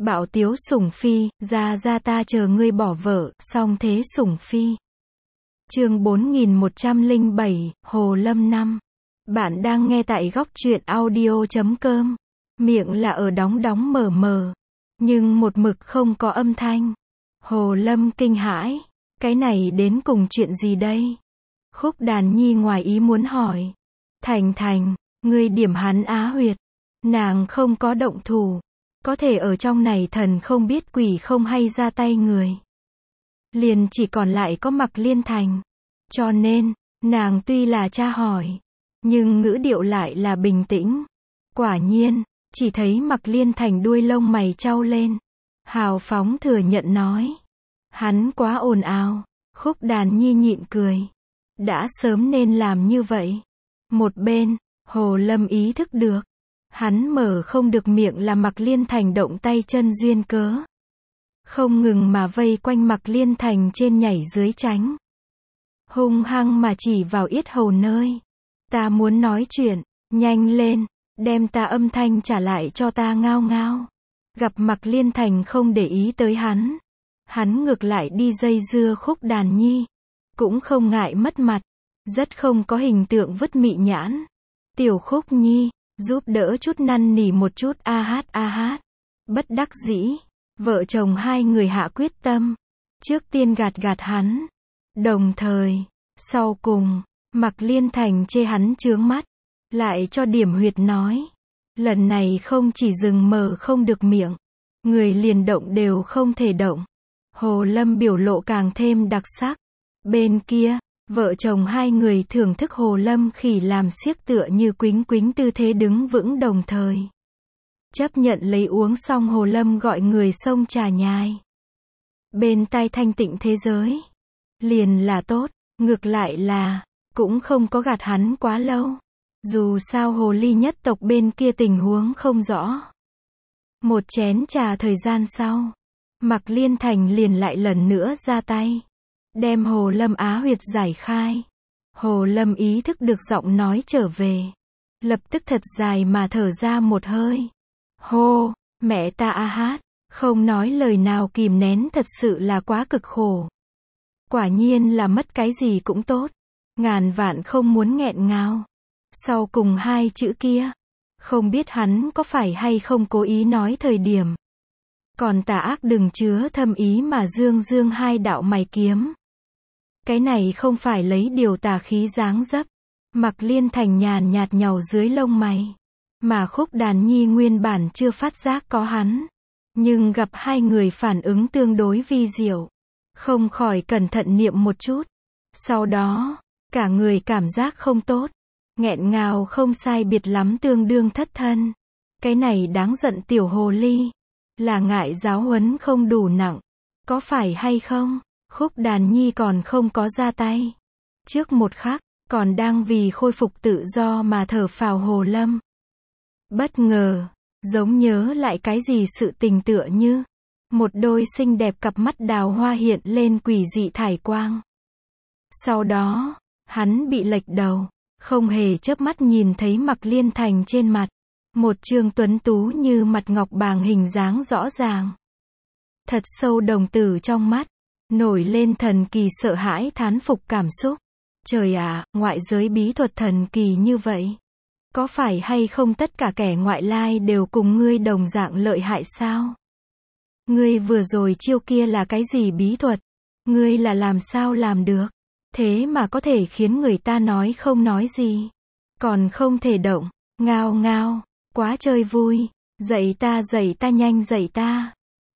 Bạo tiếu sủng phi, ra ta chờ ngươi bỏ vợ, song thế sủng phi. Chương 4107, Hồ Lâm 5. Bạn đang nghe tại góc truyện audio.com. Miệng là ở đóng mở mờ, nhưng một mực không có âm thanh. Hồ Lâm kinh hãi, cái này đến cùng chuyện gì đây? Khúc Đàn Nhi ngoài ý muốn hỏi. Thành, ngươi điểm hắn á huyệt. Nàng không có động thủ. Có thể ở trong này thần không biết quỷ không hay ra tay người. Liền chỉ còn lại có Mặc Liên Thành. Cho nên, nàng tuy là tra hỏi, nhưng ngữ điệu lại là bình tĩnh. Quả nhiên, chỉ thấy Mặc Liên Thành đuôi lông mày chau lên. Hào phóng thừa nhận nói. Hắn quá ồn ào. Khúc Đàn Nhi nhịn cười. Đã sớm nên làm như vậy. Một bên, Hồ Lâm ý thức được. Hắn mở không được miệng là Mặc Liên Thành động tay chân duyên cớ. Không ngừng mà vây quanh Mặc Liên Thành trên nhảy dưới tránh. Hung hăng mà chỉ vào yết hầu nơi. Ta muốn nói chuyện, nhanh lên, đem ta âm thanh trả lại cho ta ngao ngao. Gặp Mặc Liên Thành không để ý tới hắn. Hắn ngược lại đi dây dưa Khúc Đàn Nhi. Cũng không ngại mất mặt. Rất không có hình tượng vứt mị nhãn. Tiểu Khúc Nhi, giúp đỡ chút năn nỉ một chút a hát. Bất đắc dĩ, vợ chồng hai người hạ quyết tâm. Trước tiên gạt hắn. Đồng thời, sau cùng, Mặc Liên Thành chê hắn chướng mắt. Lại cho điểm huyệt nói. Lần này không chỉ dừng mở không được miệng. Người liền động đều không thể động. Hồ Lâm biểu lộ càng thêm đặc sắc. Bên kia, vợ chồng hai người thưởng thức Hồ Lâm khỉ làm xiếc tựa như quýnh tư thế đứng vững đồng thời. Chấp nhận lấy uống xong Hồ Lâm gọi người xông trà nhai. Bên tai thanh tịnh thế giới. Liền là tốt, ngược lại là, cũng không có gạt hắn quá lâu. Dù sao hồ ly nhất tộc bên kia tình huống không rõ. Một chén trà thời gian sau, Mặc Liên Thành liền lại lần nữa ra tay. Đem Hồ Lâm á huyệt giải khai. Hồ Lâm ý thức được giọng nói trở về. Lập tức thật dài mà thở ra một hơi. Hô, mẹ ta a hát, không nói lời nào kìm nén thật sự là quá cực khổ. Quả nhiên là mất cái gì cũng tốt. Ngàn vạn không muốn nghẹn ngào. Sau cùng hai chữ kia. Không biết hắn có phải hay không cố ý nói thời điểm. Còn tà ác đừng chứa thâm ý mà dương hai đạo mày kiếm. Cái này không phải lấy điều tà khí dáng dấp. Mặc Liên Thành nhàn nhạt nhàu dưới lông mày. Mà Khúc Đàn Nhi nguyên bản chưa phát giác có hắn. Nhưng gặp hai người phản ứng tương đối vi diệu. Không khỏi cẩn thận niệm một chút. Sau đó, cả người cảm giác không tốt. Nghẹn ngào không sai biệt lắm tương đương thất thân. Cái này đáng giận tiểu hồ ly. Là ngại giáo huấn không đủ nặng. Có phải hay không? Khúc Đàn Nhi còn không có ra tay. Trước một khắc, còn đang vì khôi phục tự do mà thở phào Hồ Lâm. Bất ngờ, giống nhớ lại cái gì sự tình tựa như. Một đôi xinh đẹp cặp mắt đào hoa hiện lên quỷ dị thải quang. Sau đó, hắn bị lệch đầu, không hề chớp mắt nhìn thấy Mặc Liên Thành trên mặt. Một trương tuấn tú như mặt ngọc bàng hình dáng rõ ràng. Thật sâu đồng tử trong mắt. Nổi lên thần kỳ sợ hãi thán phục cảm xúc. Trời ạ, ngoại giới bí thuật thần kỳ như vậy. Có phải hay không tất cả kẻ ngoại lai đều cùng ngươi đồng dạng lợi hại sao? Ngươi vừa rồi chiêu kia là cái gì bí thuật? Ngươi là làm sao làm được? Thế mà có thể khiến người ta nói không nói gì. Còn không thể động. Ngao, quá chơi vui. Dạy ta nhanh dạy ta.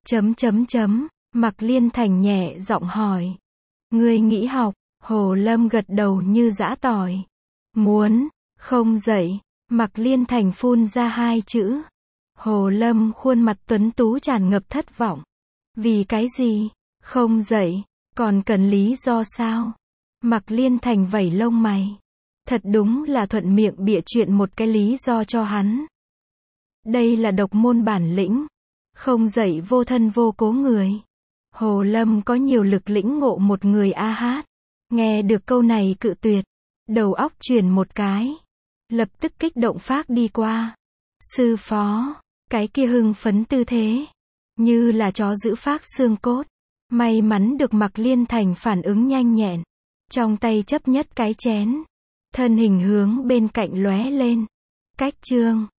Mặc Liên Thành nhẹ giọng hỏi. Ngươi nghĩ học? Hồ Lâm gật đầu như giã tỏi. Muốn, không dạy. Mặc Liên Thành phun ra hai chữ. Hồ Lâm khuôn mặt tuấn tú tràn ngập thất vọng. Vì cái gì? Không dạy, còn cần lý do sao? Mặc Liên Thành vẩy lông mày. Thật đúng là thuận miệng bịa chuyện một cái lý do cho hắn. Đây là độc môn bản lĩnh. Không dạy vô thân vô cố người. Hồ Lâm có nhiều lực lĩnh ngộ một người a hát. Nghe được câu này cự tuyệt. Đầu óc chuyển một cái. Lập tức kích động phác đi qua. Sư phó. Cái kia hưng phấn tư thế. Như là chó giữ phác xương cốt. May mắn được Mạc Liên Thành phản ứng nhanh nhẹn. Trong tay chấp nhất cái chén. Thân hình hướng bên cạnh lóe lên. Cách chương.